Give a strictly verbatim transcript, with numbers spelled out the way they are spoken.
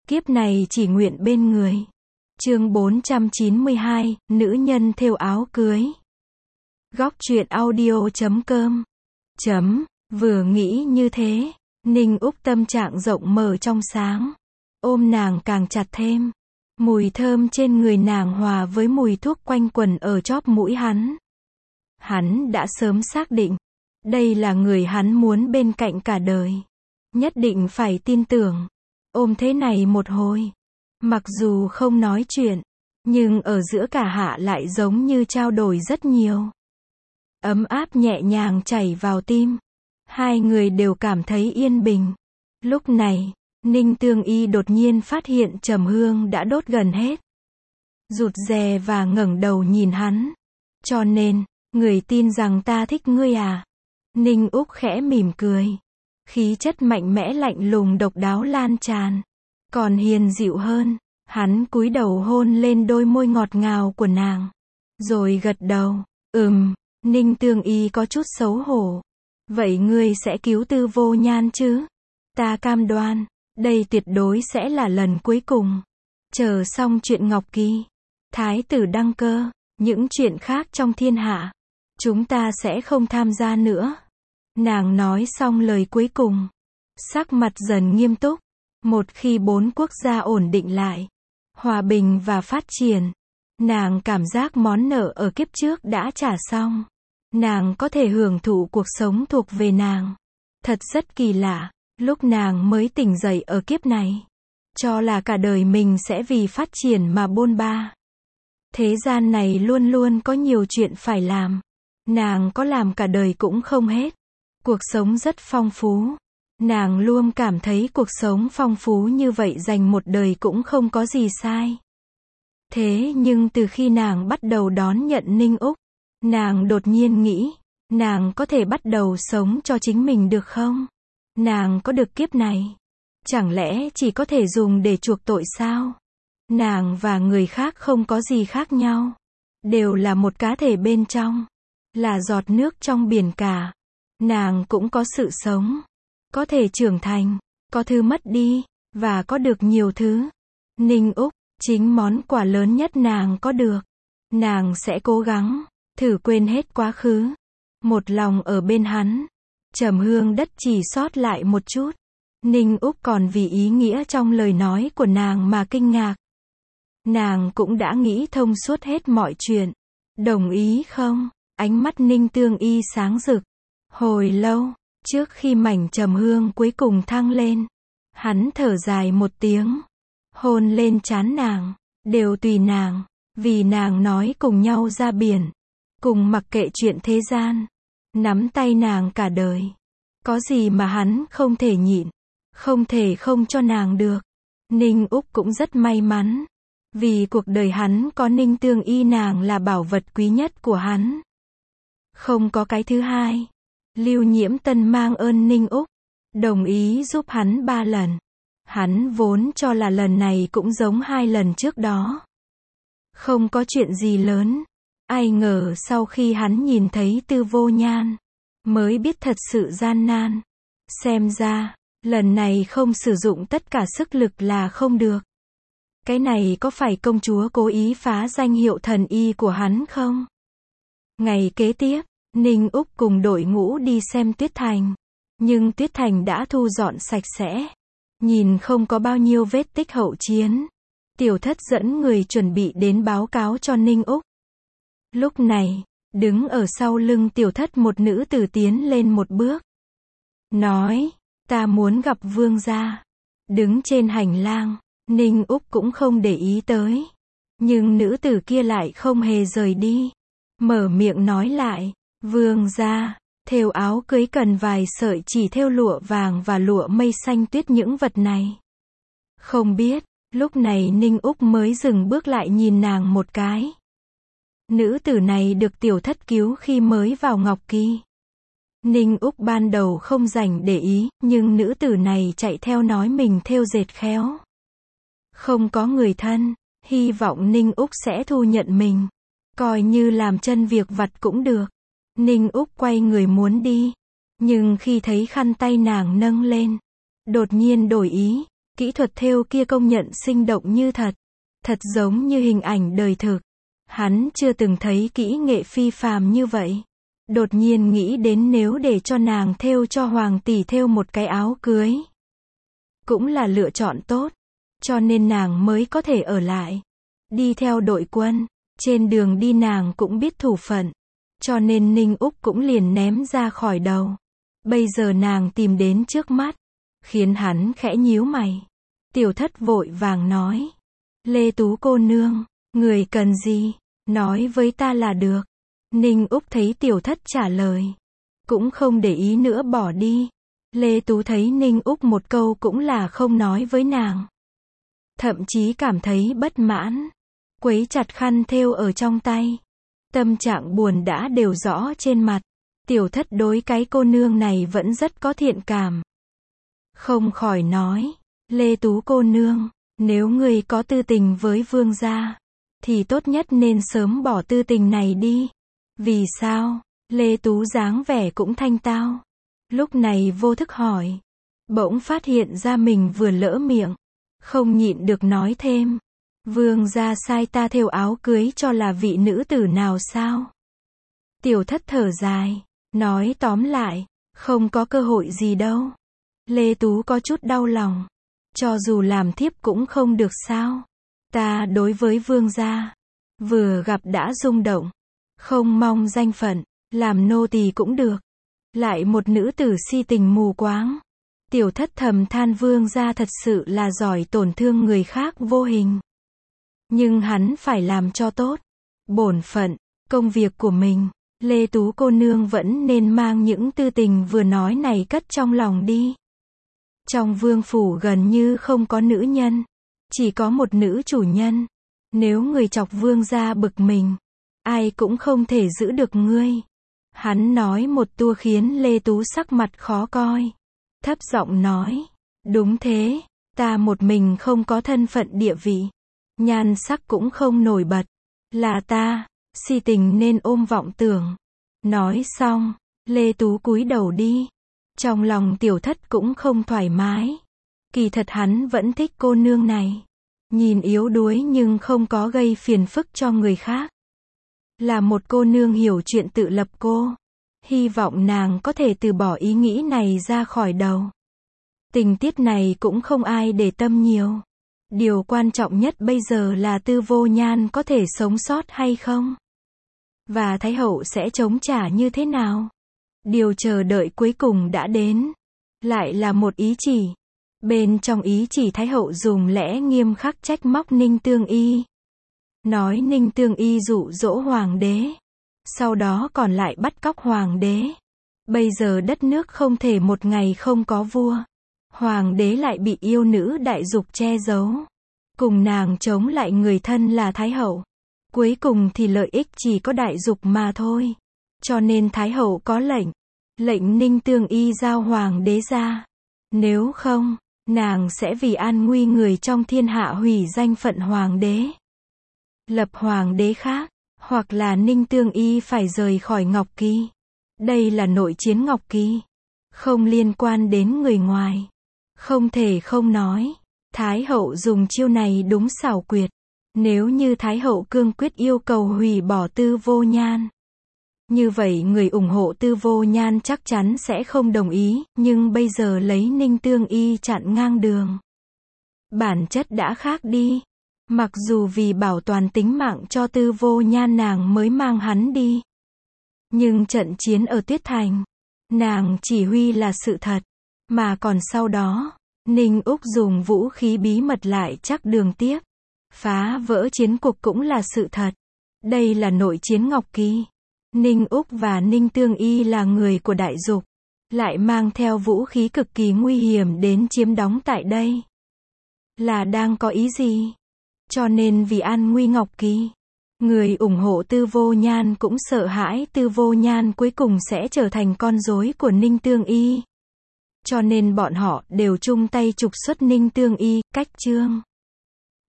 Kiếp này chỉ nguyện bên người. Chương bốn trăm chín mươi hai, nữ nhân thêu áo cưới. Góc truyện audio chấm com. Chấm, vừa nghĩ như thế, Ninh Úc tâm trạng rộng mở trong sáng. Ôm nàng càng chặt thêm. Mùi thơm trên người nàng hòa với mùi thuốc quanh quẩn ở chóp mũi hắn. Hắn đã sớm xác định, đây là người hắn muốn bên cạnh cả đời. Nhất định phải tin tưởng. Ôm thế này một hồi. Mặc dù không nói chuyện, nhưng ở giữa cả hạ lại giống như trao đổi rất nhiều. Ấm áp nhẹ nhàng chảy vào tim. Hai người đều cảm thấy yên bình. Lúc này, Ninh Tương Y đột nhiên phát hiện Trầm Hương đã đốt gần hết. Rụt rè và ngẩng đầu nhìn hắn. Cho nên, người tin rằng ta thích ngươi à? Ninh Úc khẽ mỉm cười. Khí chất mạnh mẽ lạnh lùng độc đáo lan tràn. Còn hiền dịu hơn, hắn cúi đầu hôn lên đôi môi ngọt ngào của nàng. Rồi gật đầu, ừm, Ninh Tương Y có chút xấu hổ. Vậy ngươi sẽ cứu Tư Vô Nhan chứ? Ta cam đoan, đây tuyệt đối sẽ là lần cuối cùng. Chờ xong chuyện Ngọc Kỳ, Thái tử đăng cơ, những chuyện khác trong thiên hạ, chúng ta sẽ không tham gia nữa. Nàng nói xong lời cuối cùng, sắc mặt dần nghiêm túc. Một khi bốn quốc gia ổn định lại, hòa bình và phát triển, nàng cảm giác món nợ ở kiếp trước đã trả xong. Nàng có thể hưởng thụ cuộc sống thuộc về nàng. Thật rất kỳ lạ, lúc nàng mới tỉnh dậy ở kiếp này, cho là cả đời mình sẽ vì phát triển mà bôn ba. Thế gian này luôn luôn có nhiều chuyện phải làm. Nàng có làm cả đời cũng không hết. Cuộc sống rất phong phú. Nàng luôn cảm thấy cuộc sống phong phú như vậy dành một đời cũng không có gì sai. Thế nhưng từ khi nàng bắt đầu đón nhận Ninh Úc, nàng đột nhiên nghĩ, nàng có thể bắt đầu sống cho chính mình được không? Nàng có được kiếp này, chẳng lẽ chỉ có thể dùng để chuộc tội sao? Nàng và người khác không có gì khác nhau. Đều là một cá thể bên trong. Là giọt nước trong biển cả. Nàng cũng có sự sống. Có thể trưởng thành, có thứ mất đi, và có được nhiều thứ. Ninh Úc, chính món quà lớn nhất nàng có được. Nàng sẽ cố gắng, thử quên hết quá khứ. Một lòng ở bên hắn. Trầm Hương đất chỉ sót lại một chút. Ninh Úc còn vì ý nghĩa trong lời nói của nàng mà kinh ngạc. Nàng cũng đã nghĩ thông suốt hết mọi chuyện. Đồng ý không? Ánh mắt Ninh Tương Y sáng rực. Hồi lâu, trước khi mảnh trầm hương cuối cùng thăng lên, hắn thở dài một tiếng. Hôn lên trán nàng. Đều tùy nàng. Vì nàng nói cùng nhau ra biển. Cùng mặc kệ chuyện thế gian. Nắm tay nàng cả đời. Có gì mà hắn không thể nhịn. Không thể không cho nàng được. Ninh Úc cũng rất may mắn. Vì cuộc đời hắn có Ninh Tương Y, nàng là bảo vật quý nhất của hắn. Không có cái thứ hai. Lưu Nhiễm Tân mang ơn Ninh Úc. Đồng ý giúp hắn ba lần. Hắn vốn cho là lần này cũng giống hai lần trước đó. Không có chuyện gì lớn. Ai ngờ sau khi hắn nhìn thấy Tư Vô Nhan, mới biết thật sự gian nan. Xem ra, lần này không sử dụng tất cả sức lực là không được. Cái này có phải công chúa cố ý phá danh hiệu thần y của hắn không? Ngày kế tiếp, Ninh Úc cùng đội ngũ đi xem Tuyết Thành. Nhưng Tuyết Thành đã thu dọn sạch sẽ. Nhìn không có bao nhiêu vết tích hậu chiến. Tiểu Thất dẫn người chuẩn bị đến báo cáo cho Ninh Úc. Lúc này, đứng ở sau lưng Tiểu Thất một nữ tử tiến lên một bước. Nói, ta muốn gặp vương gia. Đứng trên hành lang, Ninh Úc cũng không để ý tới. Nhưng nữ tử kia lại không hề rời đi. Mở miệng nói lại, vương gia, thêu áo cưới cần vài sợi chỉ thêu lụa vàng và lụa mây xanh tuyết, những vật này. Không biết, lúc này Ninh Úc mới dừng bước lại nhìn nàng một cái. Nữ tử này được Tiểu Thất cứu khi mới vào Ngọc Kỳ. Ninh Úc ban đầu không dành để ý, nhưng nữ tử này chạy theo nói mình thêu dệt khéo. Không có người thân, hy vọng Ninh Úc sẽ thu nhận mình. Coi như làm chân việc vặt cũng được. Ninh Úc quay người muốn đi. Nhưng khi thấy khăn tay nàng nâng lên, đột nhiên đổi ý. Kỹ thuật thêu kia công nhận sinh động như thật. Thật giống như hình ảnh đời thực. Hắn chưa từng thấy kỹ nghệ phi phàm như vậy. Đột nhiên nghĩ đến nếu để cho nàng thêu cho hoàng tỷ thêu một cái áo cưới. Cũng là lựa chọn tốt. Cho nên nàng mới có thể ở lại. Đi theo đội quân. Trên đường đi nàng cũng biết thủ phận. Cho nên Ninh Úc cũng liền ném ra khỏi đầu. Bây giờ nàng tìm đến trước mắt. Khiến hắn khẽ nhíu mày. Tiểu Thất vội vàng nói. Lê Tú cô nương, người cần gì? Nói với ta là được. Ninh Úc thấy Tiểu Thất trả lời. Cũng không để ý nữa bỏ đi. Lê Tú thấy Ninh Úc một câu cũng là không nói với nàng. Thậm chí cảm thấy bất mãn. Quấy chặt khăn thêu ở trong tay. Tâm trạng buồn đã đều rõ trên mặt. Tiểu Thất đối cái cô nương này vẫn rất có thiện cảm. Không khỏi nói. Lê Tú cô nương, nếu người có tư tình với vương gia, thì tốt nhất nên sớm bỏ tư tình này đi. Vì sao? Lê Tú dáng vẻ cũng thanh tao. Lúc này vô thức hỏi. Bỗng phát hiện ra mình vừa lỡ miệng. Không nhịn được nói thêm. Vương gia sai ta thêu áo cưới cho là vị nữ tử nào sao? Tiểu Thất thở dài. Nói tóm lại, không có cơ hội gì đâu. Lê Tú có chút đau lòng. Cho dù làm thiếp cũng không được sao? Ta đối với vương gia, vừa gặp đã rung động. Không mong danh phận, làm nô tỳ cũng được. Lại một nữ tử si tình mù quáng. Tiểu Thất thầm than vương gia thật sự là giỏi tổn thương người khác vô hình. Nhưng hắn phải làm cho tốt. Bổn phận, công việc của mình. Lê Tú cô nương vẫn nên mang những tư tình vừa nói này cất trong lòng đi. Trong vương phủ gần như không có nữ nhân. Chỉ có một nữ chủ nhân. Nếu người chọc vương gia bực mình, ai cũng không thể giữ được ngươi. Hắn nói một tua khiến Lê Tú sắc mặt khó coi. Thấp giọng nói. Đúng thế, ta một mình không có thân phận địa vị. Nhan sắc cũng không nổi bật. Là ta, si tình nên ôm vọng tưởng. Nói xong, Lê Tú cúi đầu đi. Trong lòng Tiểu Thất cũng không thoải mái. Kỳ thật hắn vẫn thích cô nương này. Nhìn yếu đuối nhưng không có gây phiền phức cho người khác. Là một cô nương hiểu chuyện tự lập cô. Hy vọng nàng có thể từ bỏ ý nghĩ này ra khỏi đầu. Tình tiết này cũng không ai để tâm nhiều. Điều quan trọng nhất bây giờ là Tư Vô Nhan có thể sống sót hay không? Và Thái hậu sẽ chống trả như thế nào? Điều chờ đợi cuối cùng đã đến. Lại là một ý chỉ. Bên trong ý chỉ Thái hậu dùng lẽ nghiêm khắc trách móc Ninh Tương Y. Nói Ninh Tương Y dụ dỗ hoàng đế. Sau đó còn lại bắt cóc hoàng đế. Bây giờ đất nước không thể một ngày không có vua. Hoàng đế lại bị yêu nữ đại dục che giấu. Cùng nàng chống lại người thân là Thái hậu. Cuối cùng thì lợi ích chỉ có đại dục mà thôi. Cho nên Thái hậu có lệnh. Lệnh Ninh Tương Y giao hoàng đế ra. Nếu không, nàng sẽ vì an nguy người trong thiên hạ hủy danh phận hoàng đế. Lập hoàng đế khác. Hoặc là Ninh Tương Y phải rời khỏi Ngọc Kỳ. Đây là nội chiến Ngọc Kỳ. Không liên quan đến người ngoài. Không thể không nói. Thái hậu dùng chiêu này đúng xảo quyệt. Nếu như Thái hậu cương quyết yêu cầu hủy bỏ Tư Vô Nhan. Như vậy người ủng hộ Tư Vô Nhan chắc chắn sẽ không đồng ý. Nhưng bây giờ lấy Ninh Tương Y chặn ngang đường. Bản chất đã khác đi. Mặc dù vì bảo toàn tính mạng cho Tư Vô Nhan nàng mới mang hắn đi. Nhưng trận chiến ở Tuyết Thành, nàng chỉ huy là sự thật. Mà còn sau đó, Ninh Úc dùng vũ khí bí mật lại chắc đường tiếp. Phá vỡ chiến cục cũng là sự thật. Đây là nội chiến Ngọc Kỳ. Ninh Úc và Ninh Tương Y là người của đại dục. Lại mang theo vũ khí cực kỳ nguy hiểm đến chiếm đóng tại đây. Là đang có ý gì? Cho nên vì an nguy Ngọc Kỳ, người ủng hộ Tư Vô Nhan cũng sợ hãi Tư Vô Nhan cuối cùng sẽ trở thành con rối của Ninh Tương Y. Cho nên bọn họ đều chung tay trục xuất Ninh Tương Y, cách chương.